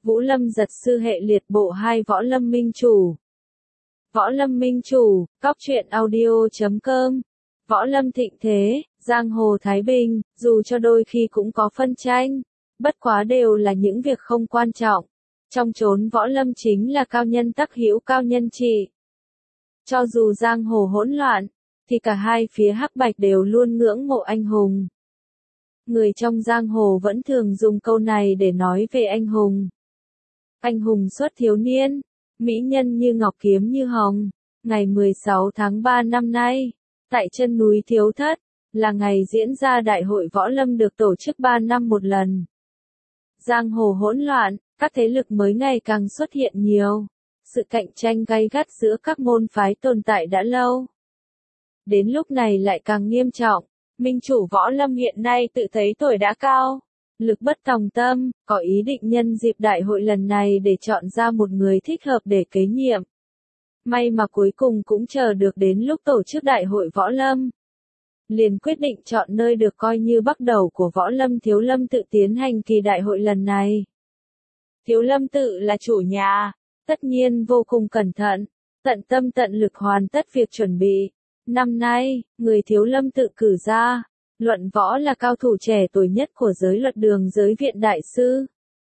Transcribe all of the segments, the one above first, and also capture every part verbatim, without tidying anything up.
Vũ Lâm giật sư hệ liệt bộ hai Võ Lâm Minh Chủ. Võ Lâm Minh Chủ, cóc truyện audio chấm com. Võ Lâm thịnh thế, giang hồ thái bình, dù cho đôi khi cũng có phân tranh, bất quá đều là những việc không quan trọng. Trong chốn Võ Lâm chính là cao nhân tắc hữu cao nhân trị. Cho dù giang hồ hỗn loạn, thì cả hai phía hắc bạch đều luôn ngưỡng mộ anh hùng. Người trong giang hồ vẫn thường dùng câu này để nói về anh hùng. Anh hùng xuất thiếu niên, mỹ nhân như ngọc kiếm như hồng. Ngày mười sáu tháng ba năm nay, tại chân núi Thiếu Thất, là ngày diễn ra Đại hội Võ Lâm được tổ chức ba năm một lần. Giang hồ hỗn loạn, các thế lực mới ngày càng xuất hiện nhiều. Sự cạnh tranh gay gắt giữa các môn phái tồn tại đã lâu. Đến lúc này lại càng nghiêm trọng. Minh chủ Võ Lâm hiện nay tự thấy tuổi đã cao, lực bất tòng tâm, có ý định nhân dịp đại hội lần này để chọn ra một người thích hợp để kế nhiệm. May mà cuối cùng cũng chờ được đến lúc tổ chức đại hội Võ Lâm. Liền quyết định chọn nơi được coi như bắt đầu của Võ Lâm Thiếu Lâm Tự tiến hành kỳ đại hội lần này. Thiếu Lâm Tự là chủ nhà, tất nhiên vô cùng cẩn thận, tận tâm tận lực hoàn tất việc chuẩn bị. Năm nay, người Thiếu Lâm Tự cử ra, luận võ là cao thủ trẻ tuổi nhất của giới luật đường Giới Viện Đại Sư.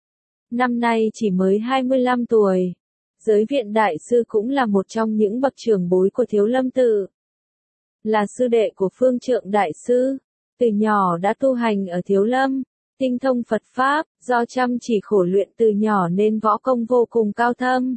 Năm nay chỉ mới hai mươi lăm tuổi. Giới Viện Đại Sư cũng là một trong những bậc trưởng bối của Thiếu Lâm Tự. Là sư đệ của Phương Trượng Đại Sư, từ nhỏ đã tu hành ở Thiếu Lâm, tinh thông Phật Pháp, do chăm chỉ khổ luyện từ nhỏ nên võ công vô cùng cao thâm.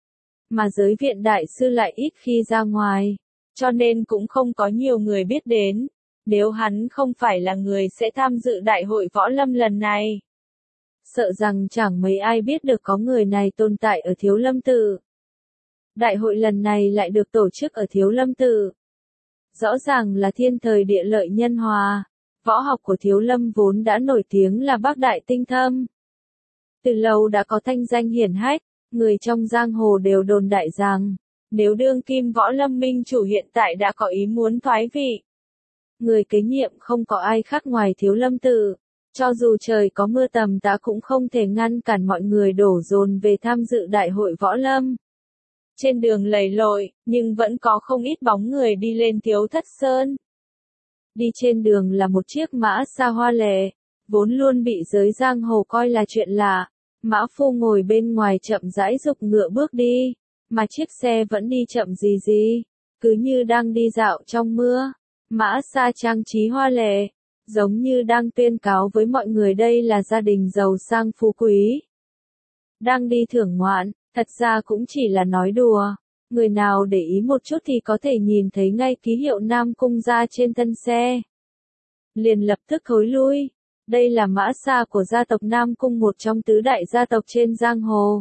Mà Giới Viện Đại Sư lại ít khi ra ngoài, cho nên cũng không có nhiều người biết đến. Nếu hắn không phải là người sẽ tham dự Đại hội Võ Lâm lần này, sợ rằng chẳng mấy ai biết được có người này tồn tại ở Thiếu Lâm Tự. Đại hội lần này lại được tổ chức ở Thiếu Lâm Tự. Rõ ràng là thiên thời địa lợi nhân hòa. Võ học của Thiếu Lâm vốn đã nổi tiếng là bác đại tinh thâm. Từ lâu đã có thanh danh hiển hách, người trong giang hồ đều đồn đại rằng, nếu đương kim Võ Lâm Minh Chủ hiện tại đã có ý muốn thoái vị, người kế nhiệm không có ai khác ngoài Thiếu Lâm Tự. Cho dù trời có mưa tầm tã cũng không thể ngăn cản mọi người đổ dồn về tham dự Đại hội Võ Lâm. Trên đường lầy lội, nhưng vẫn có không ít bóng người đi lên Thiếu Thất Sơn. Đi trên đường là một chiếc mã xa hoa lệ, vốn luôn bị giới giang hồ coi là chuyện lạ. Mã phu ngồi bên ngoài chậm rãi giục ngựa bước đi, mà chiếc xe vẫn đi chậm gì gì, cứ như đang đi dạo trong mưa. Mã xa trang trí hoa lệ, giống như đang tuyên cáo với mọi người đây là gia đình giàu sang phú quý. Đang đi thưởng ngoạn, thật ra cũng chỉ là nói đùa. Người nào để ý một chút thì có thể nhìn thấy ngay ký hiệu Nam Cung ra trên thân xe. Liền lập tức thối lui. Đây là mã xa của gia tộc Nam Cung, một trong tứ đại gia tộc trên giang hồ.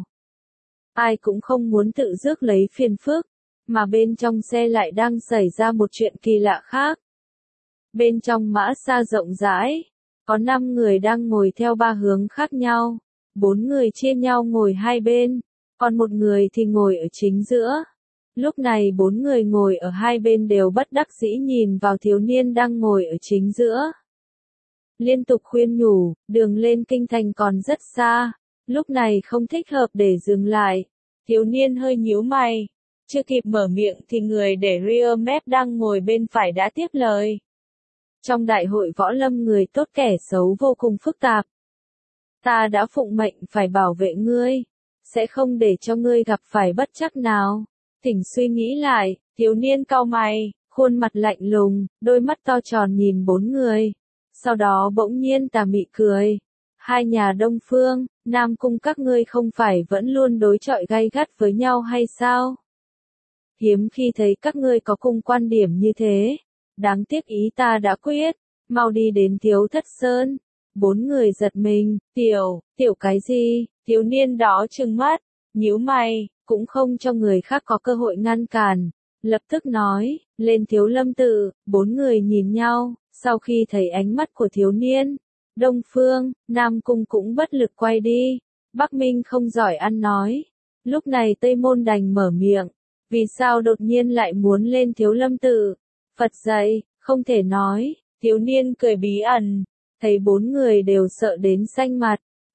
Ai cũng không muốn tự rước lấy phiền phức, mà bên trong xe lại đang xảy ra một chuyện kỳ lạ khác. Bên trong mã xa rộng rãi, có năm người đang ngồi theo ba hướng khác nhau, bốn người chia nhau ngồi hai bên, còn một người thì ngồi ở chính giữa. Lúc này bốn người ngồi ở hai bên đều bất đắc dĩ nhìn vào thiếu niên đang ngồi ở chính giữa. Liên tục khuyên nhủ, đường lên kinh thành còn rất xa, lúc này không thích hợp để dừng lại. Thiếu niên hơi nhíu mày, chưa kịp mở miệng thì người để rear map đang ngồi bên phải đã tiếp lời. Trong đại hội Võ Lâm người tốt kẻ xấu vô cùng phức tạp. Ta đã phụng mệnh phải bảo vệ ngươi, sẽ không để cho ngươi gặp phải bất trắc nào. Thỉnh suy nghĩ lại, thiếu niên cau mày, khuôn mặt lạnh lùng, đôi mắt to tròn nhìn bốn người. Sau đó bỗng nhiên tà mị cười. Hai nhà Đông Phương, Nam Cung các ngươi không phải vẫn luôn đối chọi gay gắt với nhau hay sao? Hiếm khi thấy các ngươi có cùng quan điểm như thế. Đáng tiếc ý ta đã quyết, mau đi đến Thiếu Thất Sơn. Bốn người giật mình, tiểu, tiểu cái gì? Thiếu niên đó trừng mắt, nhíu mày, cũng không cho người khác có cơ hội ngăn cản. Lập tức nói, lên Thiếu Lâm Tự. Bốn người nhìn nhau, sau khi thấy ánh mắt của thiếu niên, Đông Phương, Nam Cung cũng bất lực quay đi. Bắc Minh không giỏi ăn nói. Lúc này Tây Môn đành mở miệng, vì sao đột nhiên lại muốn lên Thiếu Lâm Tự? Phật dạy, không thể nói. Thiếu niên cười bí ẩn, thấy bốn người đều sợ đến xanh mặt,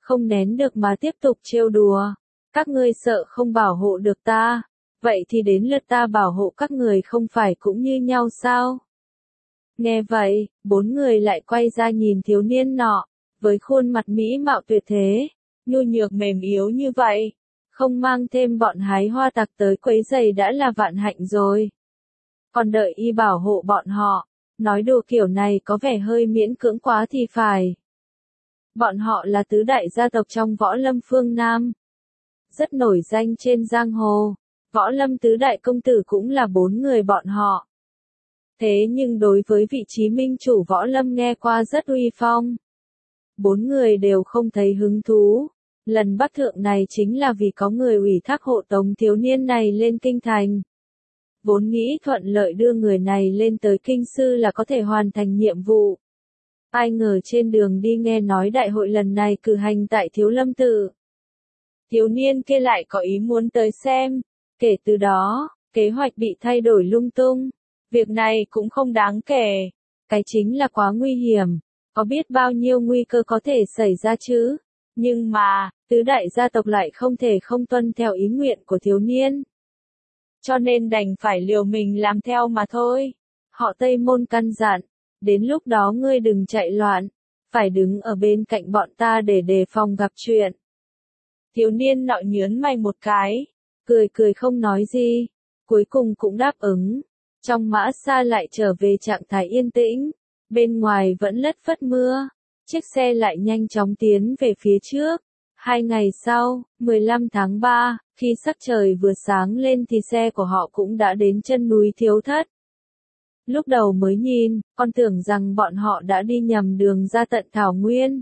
không nén được mà tiếp tục trêu đùa. Các ngươi sợ không bảo hộ được ta, vậy thì đến lượt ta bảo hộ các người không phải cũng như nhau sao? Nghe vậy, bốn người lại quay ra nhìn thiếu niên nọ, với khuôn mặt mỹ mạo tuyệt thế, nhu nhược mềm yếu như vậy, không mang thêm bọn hái hoa tặc tới quấy rầy đã là vạn hạnh rồi. Còn đợi y bảo hộ bọn họ, nói đùa kiểu này có vẻ hơi miễn cưỡng quá thì phải. Bọn họ là tứ đại gia tộc trong võ lâm phương Nam, rất nổi danh trên giang hồ, võ lâm tứ đại công tử cũng là bốn người bọn họ. Thế nhưng đối với vị trí minh chủ võ lâm nghe qua rất uy phong. Bốn người đều không thấy hứng thú. Lần bắt thượng này chính là vì có người ủy thác hộ tống thiếu niên này lên kinh thành. Vốn nghĩ thuận lợi đưa người này lên tới kinh sư là có thể hoàn thành nhiệm vụ. Ai ngờ trên đường đi nghe nói đại hội lần này cử hành tại Thiếu Lâm Tự. Thiếu niên kia lại có ý muốn tới xem. Kể từ đó, kế hoạch bị thay đổi lung tung. Việc này cũng không đáng kể. Cái chính là quá nguy hiểm. Có biết bao nhiêu nguy cơ có thể xảy ra chứ? Nhưng mà, tứ đại gia tộc lại không thể không tuân theo ý nguyện của thiếu niên. Cho nên đành phải liều mình làm theo mà thôi. Họ Tây Môn căn dặn, đến lúc đó ngươi đừng chạy loạn, phải đứng ở bên cạnh bọn ta để đề phòng gặp chuyện. Thiếu niên nọ nhớn mày một cái, cười cười không nói gì, cuối cùng cũng đáp ứng. Trong mã xa lại trở về trạng thái yên tĩnh, bên ngoài vẫn lất phất mưa, chiếc xe lại nhanh chóng tiến về phía trước. Hai ngày sau, mười lăm tháng ba, khi sắc trời vừa sáng lên thì xe của họ cũng đã đến chân núi Thiếu Thất. Lúc đầu mới nhìn, con tưởng rằng bọn họ đã đi nhầm đường ra tận Thảo Nguyên.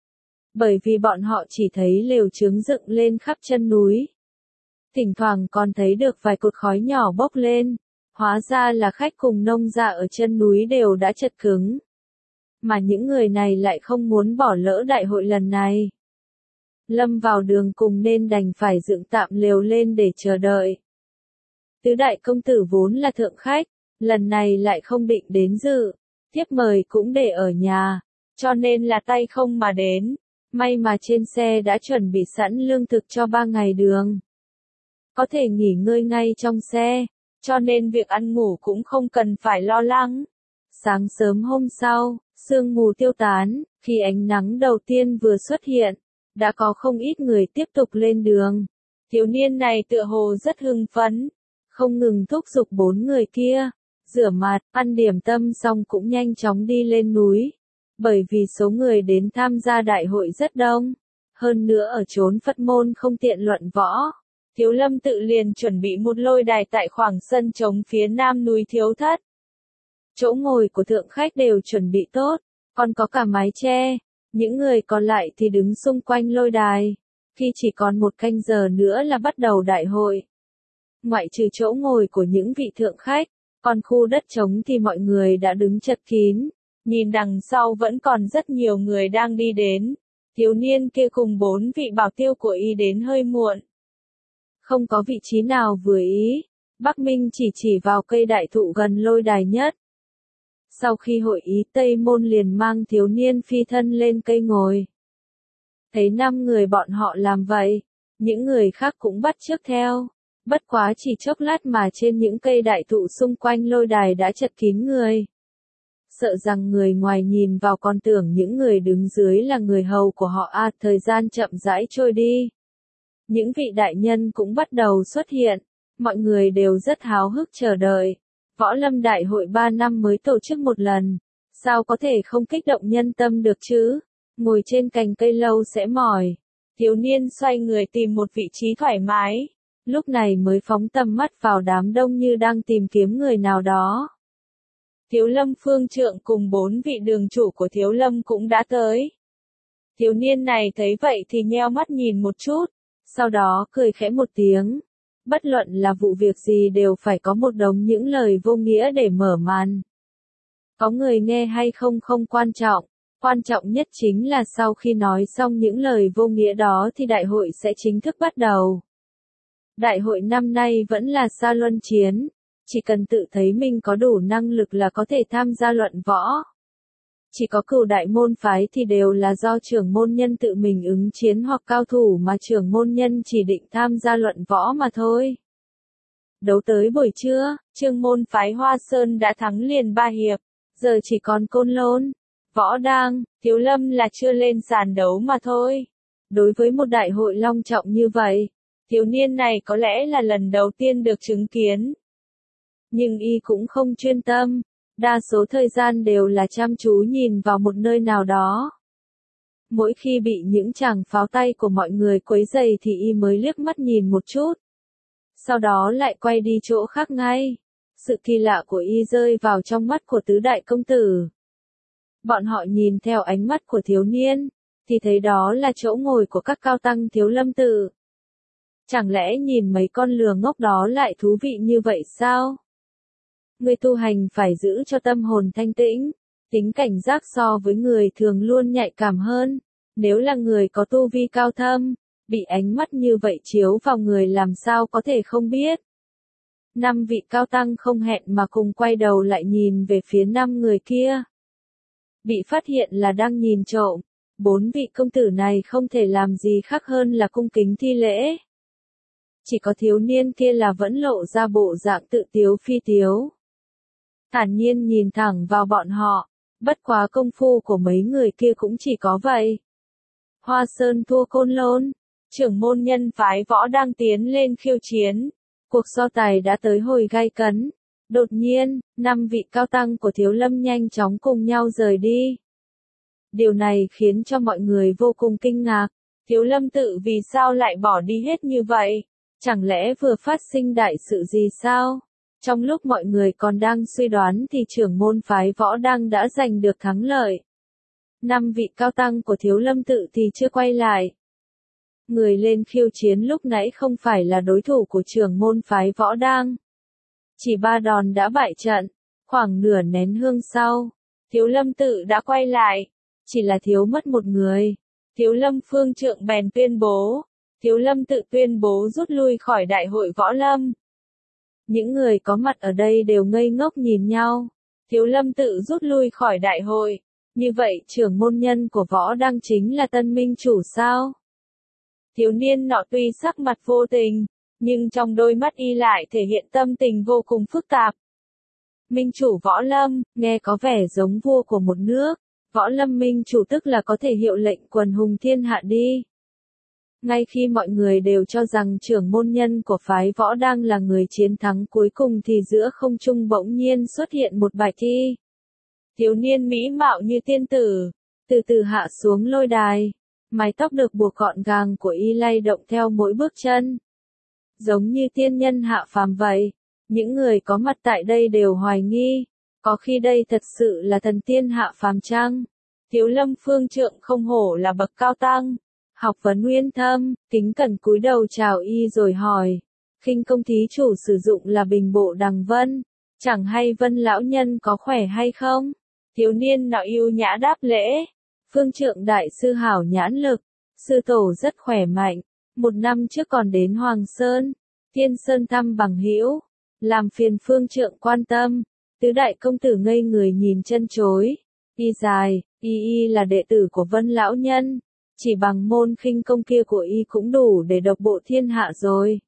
Bởi vì bọn họ chỉ thấy lều trướng dựng lên khắp chân núi. Thỉnh thoảng còn thấy được vài cột khói nhỏ bốc lên. Hóa ra là khách cùng nông gia ở chân núi đều đã chật cứng. Mà những người này lại không muốn bỏ lỡ đại hội lần này. Lâm vào đường cùng nên đành phải dựng tạm lều lên để chờ đợi. Tứ đại công tử vốn là thượng khách, lần này lại không định đến dự, thiếp mời cũng để ở nhà, cho nên là tay không mà đến. May mà trên xe đã chuẩn bị sẵn lương thực cho ba ngày đường. Có thể nghỉ ngơi ngay trong xe, cho nên việc ăn ngủ cũng không cần phải lo lắng. Sáng sớm hôm sau, sương mù tiêu tán, khi ánh nắng đầu tiên vừa xuất hiện, đã có không ít người tiếp tục lên đường. Thiếu niên này tựa hồ rất hưng phấn, không ngừng thúc giục bốn người kia, rửa mặt, ăn điểm tâm xong cũng nhanh chóng đi lên núi. Bởi vì số người đến tham gia đại hội rất đông, hơn nữa ở chốn Phật môn không tiện luận võ. Thiếu Lâm Tự liền chuẩn bị một lôi đài tại khoảng sân trống phía nam núi Thiếu Thất. Chỗ ngồi của thượng khách đều chuẩn bị tốt, còn có cả mái che. Những người còn lại thì đứng xung quanh lôi đài. Khi chỉ còn một canh giờ nữa là bắt đầu đại hội. Ngoại trừ chỗ ngồi của những vị thượng khách, còn khu đất trống thì mọi người đã đứng chật kín. Nhìn đằng sau vẫn còn rất nhiều người đang đi đến. Thiếu niên kia cùng bốn vị bảo tiêu của y đến hơi muộn. Không có vị trí nào vừa ý. Bắc Minh chỉ chỉ vào cây đại thụ gần lôi đài nhất. Sau khi hội ý Tây Môn liền mang thiếu niên phi thân lên cây ngồi. Thấy năm người bọn họ làm vậy, những người khác cũng bắt chước theo. Bất quá chỉ chốc lát mà trên những cây đại thụ xung quanh lôi đài đã chật kín người. Sợ rằng người ngoài nhìn vào còn tưởng những người đứng dưới là người hầu của họ à, thời gian chậm rãi trôi đi. Những vị đại nhân cũng bắt đầu xuất hiện, mọi người đều rất háo hức chờ đợi. Võ Lâm Đại hội ba năm mới tổ chức một lần, sao có thể không kích động nhân tâm được chứ? Ngồi trên cành cây lâu sẽ mỏi. Thiếu niên xoay người tìm một vị trí thoải mái, lúc này mới phóng tầm mắt vào đám đông như đang tìm kiếm người nào đó. Thiếu Lâm Phương Trượng cùng bốn vị đường chủ của Thiếu Lâm cũng đã tới. Thiếu niên này thấy vậy thì nheo mắt nhìn một chút, sau đó cười khẽ một tiếng. Bất luận là vụ việc gì đều phải có một đống những lời vô nghĩa để mở màn. Có người nghe hay không không quan trọng, quan trọng nhất chính là sau khi nói xong những lời vô nghĩa đó thì đại hội sẽ chính thức bắt đầu. Đại hội năm nay vẫn là xa luân chiến, chỉ cần tự thấy mình có đủ năng lực là có thể tham gia luận võ. Chỉ có cửu đại môn phái thì đều là do trưởng môn nhân tự mình ứng chiến hoặc cao thủ mà trưởng môn nhân chỉ định tham gia luận võ mà thôi. Đấu tới buổi trưa, Chương môn phái Hoa Sơn đã thắng liền ba hiệp, giờ chỉ còn Côn Lôn, Võ Đang, Thiếu Lâm là chưa lên sàn đấu mà thôi. Đối với một đại hội long trọng như vậy, thiếu niên này có lẽ là lần đầu tiên được chứng kiến. Nhưng y cũng không chuyên tâm, đa số thời gian đều là chăm chú nhìn vào một nơi nào đó. Mỗi khi bị những chàng pháo tay của mọi người quấy rầy thì y mới liếc mắt nhìn một chút. Sau đó lại quay đi chỗ khác ngay. Sự kỳ lạ của y rơi vào trong mắt của tứ đại công tử. Bọn họ nhìn theo ánh mắt của thiếu niên, thì thấy đó là chỗ ngồi của các cao tăng Thiếu Lâm tự. Chẳng lẽ nhìn mấy con lừa ngốc đó lại thú vị như vậy sao? Người tu hành phải giữ cho tâm hồn thanh tĩnh, tính cảnh giác so với người thường luôn nhạy cảm hơn. Nếu là người có tu vi cao thâm, bị ánh mắt như vậy chiếu vào người làm sao có thể không biết. Năm vị cao tăng không hẹn mà cùng quay đầu lại nhìn về phía năm người kia. Bị phát hiện là đang nhìn trộm, bốn vị công tử này không thể làm gì khác hơn là cung kính thi lễ. Chỉ có thiếu niên kia là vẫn lộ ra bộ dạng tự tiếu phi tiếu. Thản nhiên nhìn thẳng vào bọn họ, bất quá công phu của mấy người kia cũng chỉ có vậy. Hoa Sơn thua Côn Lôn, trưởng môn nhân phái Võ đang tiến lên khiêu chiến. Cuộc so tài đã tới hồi gay cấn. Đột nhiên, năm vị cao tăng của Thiếu Lâm nhanh chóng cùng nhau rời đi. Điều này khiến cho mọi người vô cùng kinh ngạc. Thiếu Lâm tự vì sao lại bỏ đi hết như vậy? Chẳng lẽ vừa phát sinh đại sự gì sao? Trong lúc mọi người còn đang suy đoán thì trưởng môn phái Võ đang đã giành được thắng lợi. Năm vị cao tăng của Thiếu Lâm tự thì chưa quay lại. Người lên khiêu chiến lúc nãy không phải là đối thủ của trưởng môn phái Võ đang. Chỉ ba đòn đã bại trận, khoảng nửa nén hương sau, Thiếu Lâm tự đã quay lại, chỉ là thiếu mất một người. Thiếu Lâm Phương Trượng bèn tuyên bố, Thiếu Lâm tự tuyên bố rút lui khỏi đại hội võ lâm. Những người có mặt ở đây đều ngây ngốc nhìn nhau. Thiếu Lâm tự rút lui khỏi đại hội, như vậy trưởng môn nhân của Võ đang chính là tân minh chủ sao? Thiếu niên nọ tuy sắc mặt vô tình, nhưng trong đôi mắt y lại thể hiện tâm tình vô cùng phức tạp. Minh chủ Võ Lâm, nghe có vẻ giống vua của một nước. Võ Lâm minh chủ tức là có thể hiệu lệnh quần hùng thiên hạ đi. Ngay khi mọi người đều cho rằng trưởng môn nhân của phái Võ đang là người chiến thắng cuối cùng thì giữa không trung bỗng nhiên xuất hiện một bài thi. Thiếu niên mỹ mạo như tiên tử, từ từ hạ xuống lôi đài. Mái tóc được buộc gọn gàng của y lay động theo mỗi bước chân. Giống như tiên nhân hạ phàm vậy. Những người có mặt tại đây đều hoài nghi. Có khi đây thật sự là thần tiên hạ phàm chăng? Thiếu Lâm Phương Trượng không hổ là bậc cao tăng. Học vấn uyên thâm, kính cẩn cúi đầu chào y rồi hỏi. Khinh công thí chủ sử dụng là Bình Bộ Đằng Vân. Chẳng hay Vân lão nhân có khỏe hay không? Thiếu niên nọ yêu nhã đáp lễ. Phương Trượng đại sư hảo nhãn lực, sư tổ rất khỏe mạnh, một năm trước còn đến Hoàng Sơn, Thiên Sơn thăm bằng hữu, làm phiền Phương Trượng quan tâm. Tứ đại công tử ngây người nhìn chân chối, y dài, y y là đệ tử của Vân lão nhân, chỉ bằng môn khinh công kia của y cũng đủ để độc bộ thiên hạ rồi.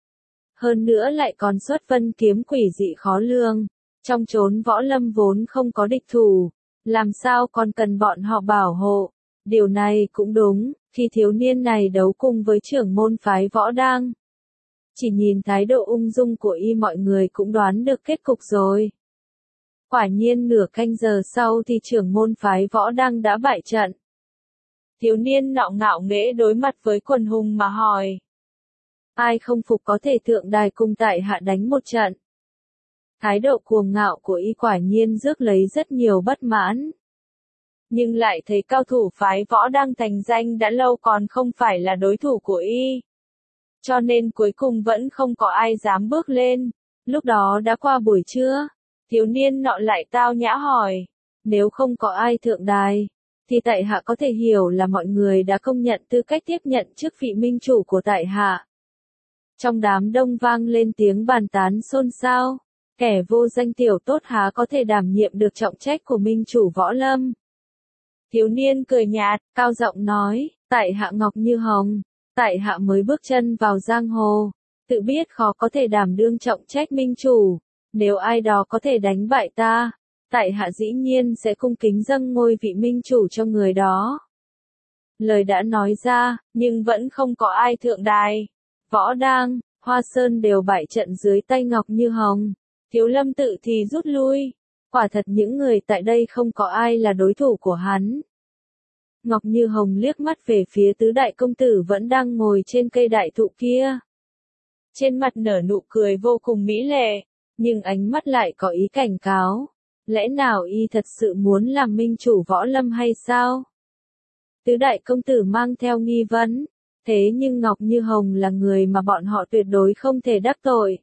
Hơn nữa lại còn xuất vân kiếm quỷ dị khó lường, trong chốn võ lâm vốn không có địch thủ. Làm sao còn cần bọn họ bảo hộ? Điều này cũng đúng, khi thiếu niên này đấu cùng với trưởng môn phái Võ đang. Chỉ nhìn thái độ ung dung của y mọi người cũng đoán được kết cục rồi. Quả nhiên nửa canh giờ sau thì trưởng môn phái Võ đang đã bại trận. Thiếu niên nọ ngạo nghễ đối mặt với quần hùng mà hỏi. Ai không phục có thể thượng đài cùng tại hạ đánh một trận. Thái độ cuồng ngạo của y quả nhiên rước lấy rất nhiều bất mãn. Nhưng lại thấy cao thủ phái Võ đang thành danh đã lâu còn không phải là đối thủ của y. Cho nên cuối cùng vẫn không có ai dám bước lên. Lúc đó đã qua buổi trưa, thiếu niên nọ lại tao nhã hỏi. Nếu không có ai thượng đài, thì tại hạ có thể hiểu là mọi người đã công nhận tư cách tiếp nhận chức vị minh chủ của tại hạ. Trong đám đông vang lên tiếng bàn tán xôn xao. Kẻ vô danh tiểu tốt há có thể đảm nhiệm được trọng trách của minh chủ Võ Lâm. Thiếu niên cười nhạt, cao giọng nói, tại hạ Ngọc Như Hồng, tại hạ mới bước chân vào giang hồ, tự biết khó có thể đảm đương trọng trách minh chủ, nếu ai đó có thể đánh bại ta, tại hạ dĩ nhiên sẽ cung kính dâng ngôi vị minh chủ cho người đó. Lời đã nói ra, nhưng vẫn không có ai thượng đài. Võ Đang, Hoa Sơn đều bại trận dưới tay Ngọc Như Hồng. Thiếu Lâm Tự thì rút lui. Quả thật những người tại đây không có ai là đối thủ của hắn. Ngọc Như Hồng liếc mắt về phía tứ đại công tử vẫn đang ngồi trên cây đại thụ kia. Trên mặt nở nụ cười vô cùng mỹ lệ, nhưng ánh mắt lại có ý cảnh cáo. Lẽ nào y thật sự muốn làm minh chủ Võ Lâm hay sao? Tứ đại công tử mang theo nghi vấn, thế nhưng Ngọc Như Hồng là người mà bọn họ tuyệt đối không thể đắc tội.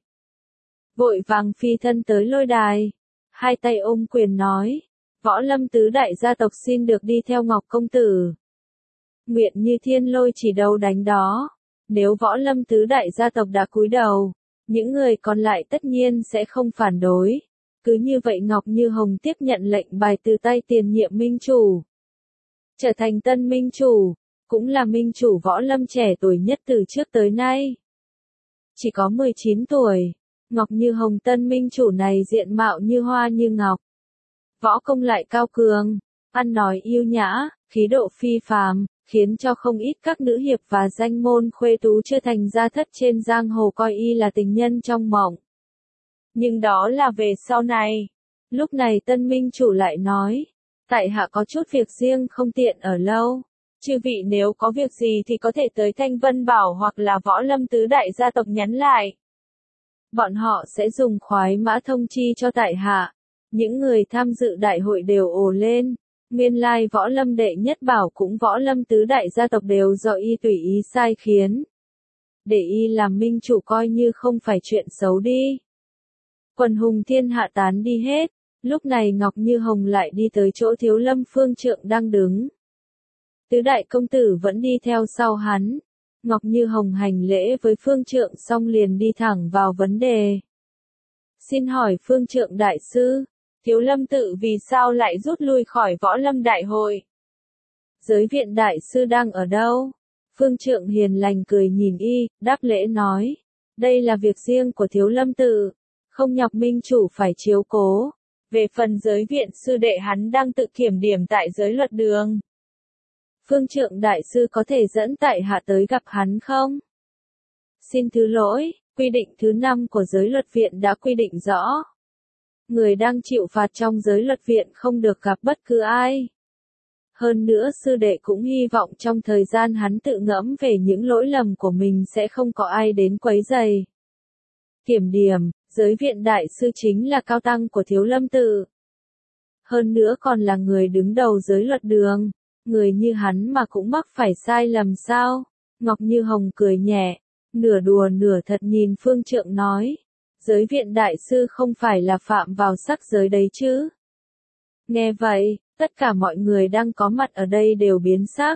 Vội vàng phi thân tới lôi đài, hai tay ôm quyền nói, Võ Lâm tứ đại gia tộc xin được đi theo Ngọc công tử. Nguyện như thiên lôi chỉ đầu đánh đó, nếu Võ Lâm tứ đại gia tộc đã cúi đầu, những người còn lại tất nhiên sẽ không phản đối. Cứ như vậy Ngọc Như Hồng tiếp nhận lệnh bài từ tay tiền nhiệm minh chủ. Trở thành tân minh chủ, cũng là minh chủ Võ Lâm trẻ tuổi nhất từ trước tới nay. Chỉ có mười chín tuổi, Ngọc Như Hồng tân minh chủ này diện mạo như hoa như ngọc. Võ công lại cao cường, ăn nói yêu nhã, khí độ phi phàm, khiến cho không ít các nữ hiệp và danh môn khuê tú chưa thành gia thất trên giang hồ coi y là tình nhân trong mộng. Nhưng đó là về sau này. Lúc này tân minh chủ lại nói, tại hạ có chút việc riêng không tiện ở lâu. Chư vị nếu có việc gì thì có thể tới Thanh Vân Bảo hoặc là Võ Lâm tứ đại gia tộc nhắn lại. Bọn họ sẽ dùng khoái mã thông chi cho tại hạ. Những người tham dự đại hội đều ồ lên. Nguyên lai Võ Lâm đệ nhất bảo cũng Võ Lâm tứ đại gia tộc đều do y tùy ý sai khiến. Để y làm minh chủ coi như không phải chuyện xấu đi. Quần hùng thiên hạ tán đi hết. Lúc này Ngọc Như Hồng lại đi tới chỗ Thiếu Lâm Phương Trượng đang đứng. Tứ đại công tử vẫn đi theo sau hắn. Ngọc Như Hồng hành lễ với Phương Trượng xong liền đi thẳng vào vấn đề. Xin hỏi Phương Trượng đại sư, Thiếu Lâm Tự vì sao lại rút lui khỏi Võ Lâm đại hội? Giới viện đại sư đang ở đâu? Phương Trượng hiền lành cười nhìn y, đáp lễ nói. Đây là việc riêng của Thiếu Lâm Tự, không nhọc minh chủ phải chiếu cố. Về phần giới viện sư đệ hắn đang tự kiểm điểm tại giới luật đường. Phương Trượng đại sư có thể dẫn tại hạ tới gặp hắn không? Xin thứ lỗi, quy định thứ năm của giới luật viện đã quy định rõ. Người đang chịu phạt trong giới luật viện không được gặp bất cứ ai. Hơn nữa sư đệ cũng hy vọng trong thời gian hắn tự ngẫm về những lỗi lầm của mình sẽ không có ai đến quấy rầy. Kiểm điểm, giới viện đại sư chính là cao tăng của Thiếu Lâm Tự. Hơn nữa còn là người đứng đầu giới luật đường. Người như hắn mà cũng mắc phải sai lầm sao? Ngọc Như Hồng cười nhẹ, nửa đùa nửa thật nhìn Phương Trượng nói. Giới viện đại sư không phải là phạm vào sắc giới đấy chứ? Nghe vậy, tất cả mọi người đang có mặt ở đây đều biến sắc.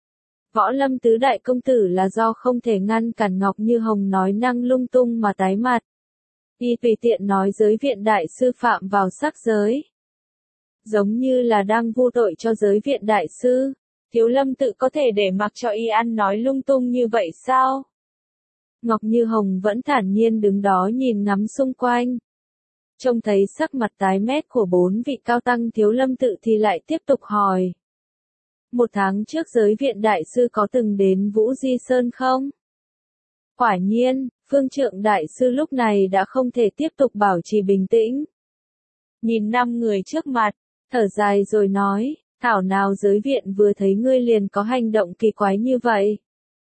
Võ Lâm tứ đại công tử là do không thể ngăn cản Ngọc Như Hồng nói năng lung tung mà tái mặt. Y tùy tiện nói giới viện đại sư phạm vào sắc giới. Giống như là đang vu tội cho giới viện đại sư. Thiếu Lâm Tự có thể để mặc cho y ăn nói lung tung như vậy sao? Ngọc Như Hồng vẫn thản nhiên đứng đó nhìn ngắm xung quanh. Trông thấy sắc mặt tái mét của bốn vị cao tăng Thiếu Lâm Tự thì lại tiếp tục hỏi. Một tháng trước giới viện đại sư có từng đến Vũ Di Sơn không? Quả nhiên, Phương Trượng đại sư lúc này đã không thể tiếp tục bảo trì bình tĩnh. Nhìn năm người trước mặt, thở dài rồi nói, thảo nào giới viện vừa thấy ngươi liền có hành động kỳ quái như vậy.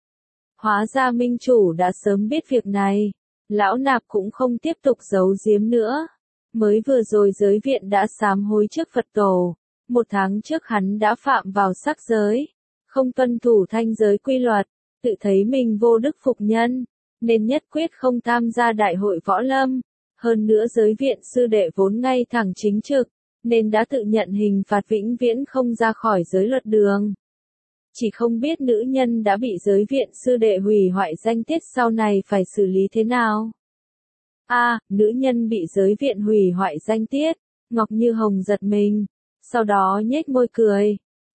Hóa ra minh chủ đã sớm biết việc này, lão nạp cũng không tiếp tục giấu giếm nữa. Mới vừa rồi giới viện đã sám hối trước Phật tổ, một tháng trước hắn đã phạm vào sắc giới, không tuân thủ thanh giới quy luật, tự thấy mình vô đức phục nhân, nên nhất quyết không tham gia đại hội võ lâm. Hơn nữa giới viện sư đệ vốn ngay thẳng chính trực, nên đã tự nhận hình phạt vĩnh viễn không ra khỏi giới luật đường. Chỉ không biết nữ nhân đã bị giới viện sư đệ hủy hoại danh tiết sau này phải xử lý thế nào. A, à, nữ nhân bị giới viện hủy hoại danh tiết, Ngọc Như Hồng giật mình, sau đó nhếch môi cười,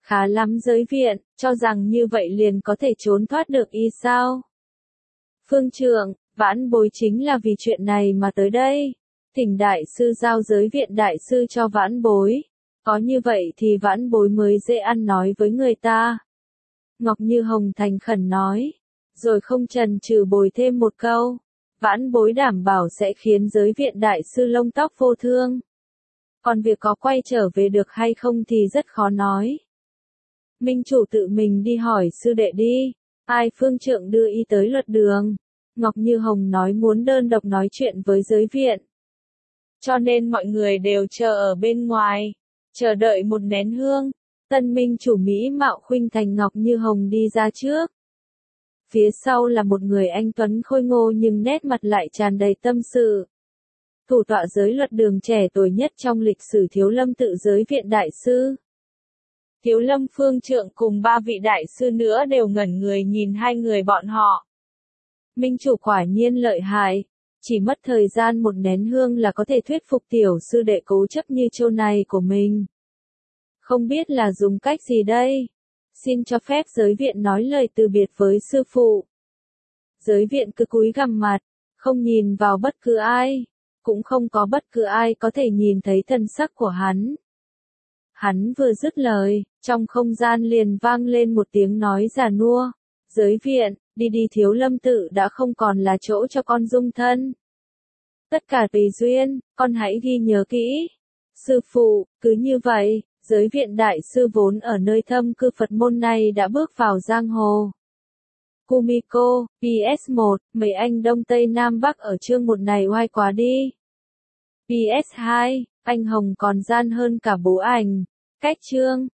Khá lắm giới viện, cho rằng như vậy liền có thể trốn thoát được y sao? Phương trượng, vãn bối chính là vì chuyện này mà tới đây. Thỉnh đại sư giao giới viện đại sư cho vãn bối. Có như vậy thì vãn bối mới dễ ăn nói với người ta. Ngọc Như Hồng thành khẩn nói. Rồi không chần chừ bồi thêm một câu. Vãn bối đảm bảo sẽ khiến giới viện đại sư lông tóc vô thương. Còn việc có quay trở về được hay không thì rất khó nói. Minh chủ tự mình đi hỏi sư đệ đi. Ai phương trượng đưa y tới luật đường. Ngọc Như Hồng nói muốn đơn độc nói chuyện với giới viện. Cho nên mọi người đều chờ ở bên ngoài. Chờ đợi một nén hương. Tân minh chủ Mỹ mạo khuynh thành Ngọc Như Hồng đi ra trước. Phía sau là một người anh tuấn khôi ngô nhưng nét mặt lại tràn đầy tâm sự. Thủ tọa giới luật đường trẻ tuổi nhất trong lịch sử Thiếu Lâm tự giới viện đại sư. Thiếu Lâm phương trượng cùng ba vị đại sư nữa đều ngẩn người nhìn hai người bọn họ. Minh chủ quả nhiên lợi hại. Chỉ mất thời gian một nén hương là có thể thuyết phục tiểu sư đệ cố chấp như châu này của mình. Không biết là dùng cách gì đây? Xin cho phép giới viện nói lời từ biệt với sư phụ. Giới viện cứ cúi gằm mặt, không nhìn vào bất cứ ai. Cũng không có bất cứ ai có thể nhìn thấy thân sắc của hắn. Hắn vừa dứt lời, trong không gian liền vang lên một tiếng nói già nua. Giới viện, đi đi Thiếu Lâm tự đã không còn là chỗ cho con dung thân. Tất cả tùy duyên, con hãy ghi nhớ kỹ. Sư phụ, cứ như vậy, giới viện đại sư vốn ở nơi thâm cư Phật môn này đã bước vào giang hồ. Kumiko, pê ét một, mấy anh Đông Tây Nam Bắc ở chương một này oai quá đi. pê ét hai, anh Hồng còn gian hơn cả bố ảnh. Cách chương.